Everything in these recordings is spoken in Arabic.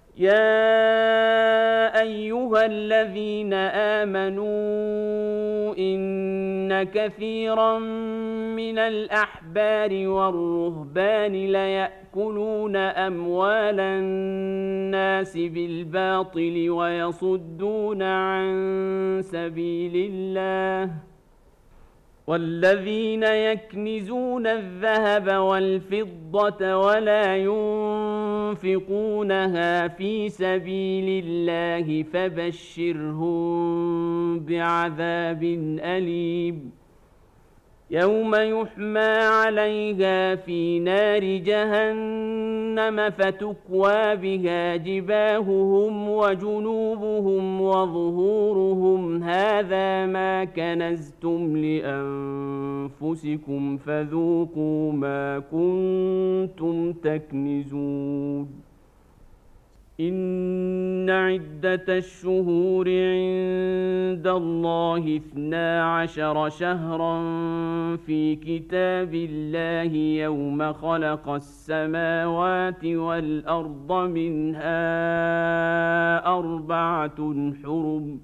يا أيها الذين آمنوا إن كثيرا من الأحبار والرهبان ليأكلون أموال الناس بالباطل ويصدون عن سبيل الله والذين يكنزون الذهب والفضة ولا ينفقونها في سبيل الله فبشرهم بعذاب أليم يوم يحمى عليها في نار جهنم فتكوى بها جباههم وجنوبهم وظهورهم هذا ما كنزتم لأنفسكم فذوقوا ما كنتم تكنزون إن عدة الشهور عند الله 12 شهرا في كتاب الله يوم خلق السماوات والأرض منها 4 حرم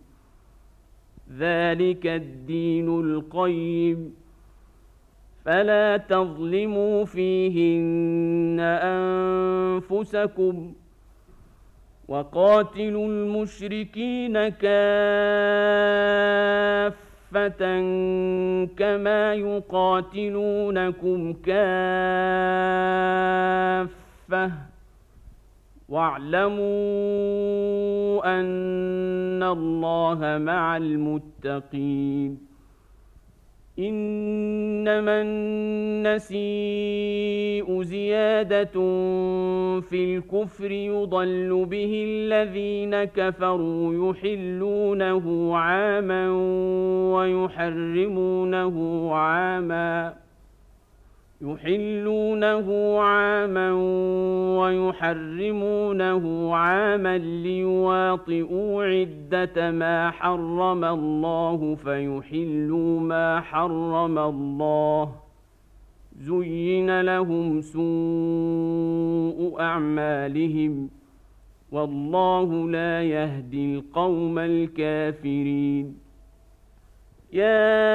ذلك الدين القيم فلا تظلموا فيهن أنفسكم وقاتلوا المشركين كافة كما يقاتلونكم كافة واعلموا أن الله مع المتقين إنما النسيء زيادة في الكفر يضل به الذين كفروا يحلونه عاما ويحرمونه عاما ليواطئوا عدة ما حرم الله فيحلوا ما حرم الله زين لهم سوء أعمالهم والله لا يهدي القوم الكافرين يا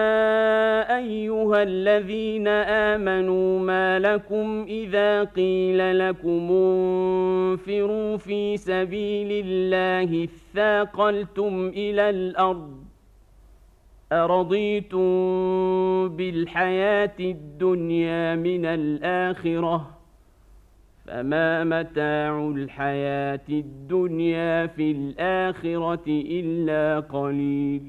أيها الذين آمنوا ما لكم إذا قيل لكم انفروا في سبيل الله اثاقلتم إلى الأرض أرضيتم بالحياة الدنيا من الآخرة فما متاع الحياة الدنيا في الآخرة إلا قليل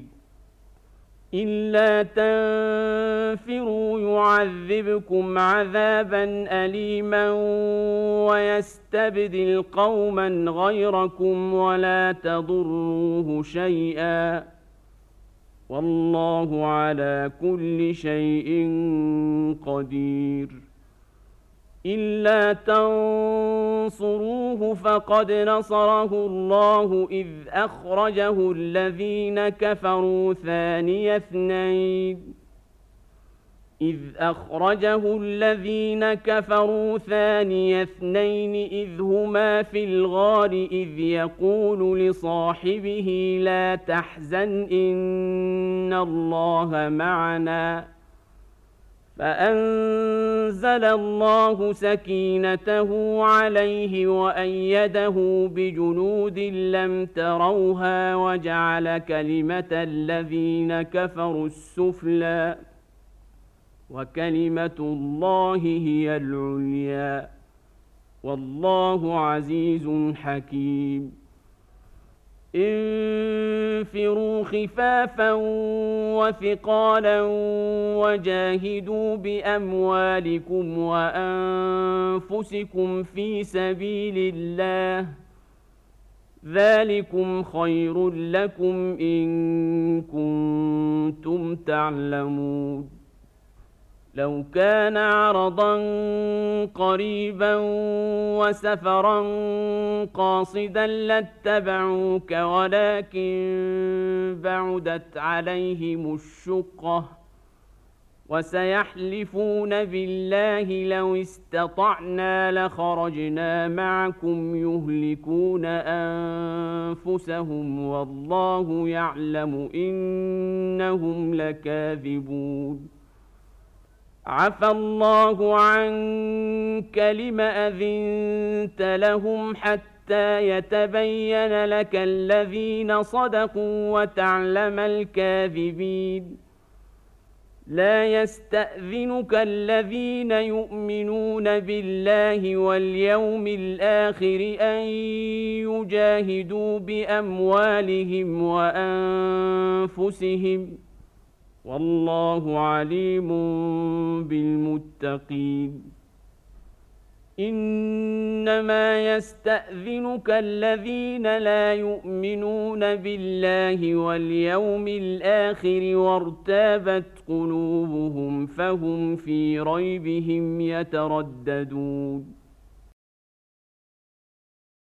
إلا تنفروا يعذبكم عذابا أليما ويستبدل قوما غيركم ولا تضروه شيئا والله على كل شيء قدير إلا تنصروه فقد نصره الله إذ أخرجه الذين كفروا ثاني اثنين إذ هما في الغار إذ يقول لصاحبه لا تحزن إن الله معنا فأنزل الله سكينته عليه وأيده بجنود لم تروها وجعل كلمة الذين كفروا السفلى وكلمة الله هي العليا والله عزيز حكيم انفروا خفافا وثقالا وجاهدوا بأموالكم وأنفسكم في سبيل الله ذلكم خير لكم إن كنتم تعلمون لو كان عرضا قريبا وسفرا قاصدا لاتبعوك ولكن بعدت عليهم الشقة وسيحلفون بالله لو استطعنا لخرجنا معكم يهلكون أنفسهم والله يعلم إنهم لكاذبون عفى الله عنك لم أذنت لهم حتى يتبين لك الذين صدقوا وتعلم الكاذبين لا يستأذنك الذين يؤمنون بالله واليوم الآخر أن يجاهدوا بأموالهم وأنفسهم والله عليم بالمتقين إنما يستأذنك الذين لا يؤمنون بالله واليوم الآخر وارتابت قلوبهم فهم في ريبهم يترددون